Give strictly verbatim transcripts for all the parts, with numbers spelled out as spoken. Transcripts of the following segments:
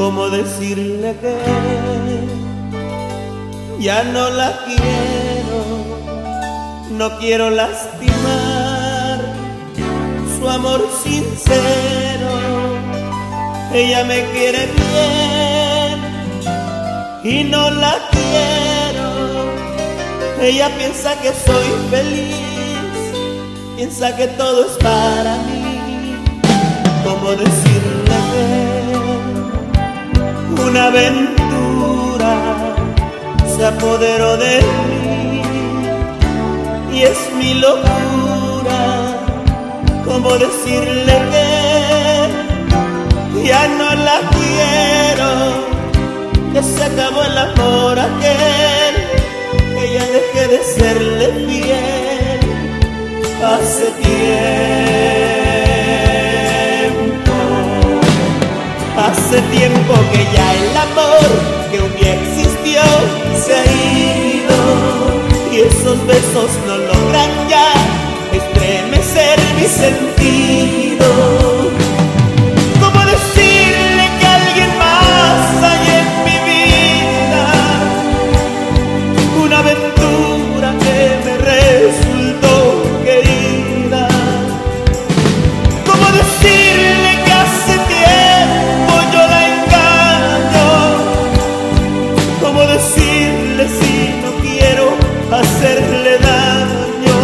¿Cómo decirle que ya no la quiero? No quiero lastimar su amor sincero. Ella me quiere bien y no la quiero. Ella piensa que soy feliz, piensa que todo es para mí. ¿Cómo decirle que una aventura se apoderó de mí y es mi locura? ¿Cómo decirle que ya no la quiero? Que se acabó el amor aquel, que ya dejé de serle fiel hace tiempo. Hace tiempo que ya el amor que un día existió se ha ido, y esos besos no logran ya estremecer mi sentido. ¿Cómo decirle que alguien más hay en mi vida? Una aventura que me resultó querida. ¿Cómo decirle que hace tiempo yo la engaño? ¿Cómo decirle si no quiero hacerle daño?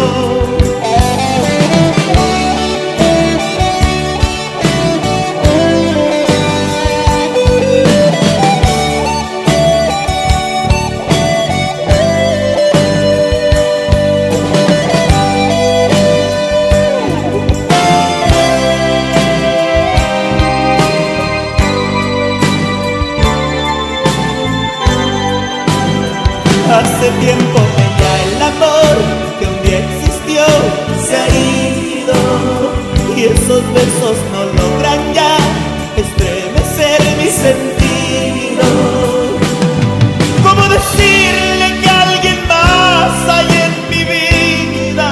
Hace tiempo que ya el amor que un día existió se ha ido, y esos besos no logran ya estremecer mi sentido. ¿Cómo decirle que alguien más hay en mi vida?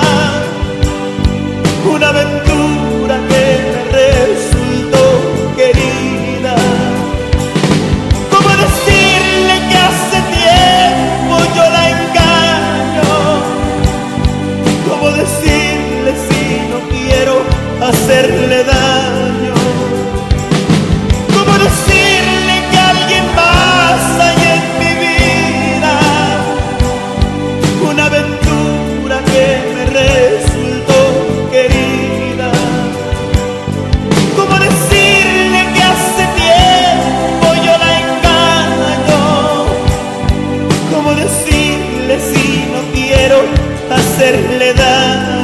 Una aventura que me resultó querida. ¿Cómo decirle que hace tiempo yo la engaño? ¿Cómo decirle si no quiero hacerle daño? ¿Cómo decirle que alguien más hay en mi vida? Una aventura que me resultó querida. ¿Cómo decirle que hace tiempo yo la engaño? ¿Cómo decirle si no quiero hacerle daño?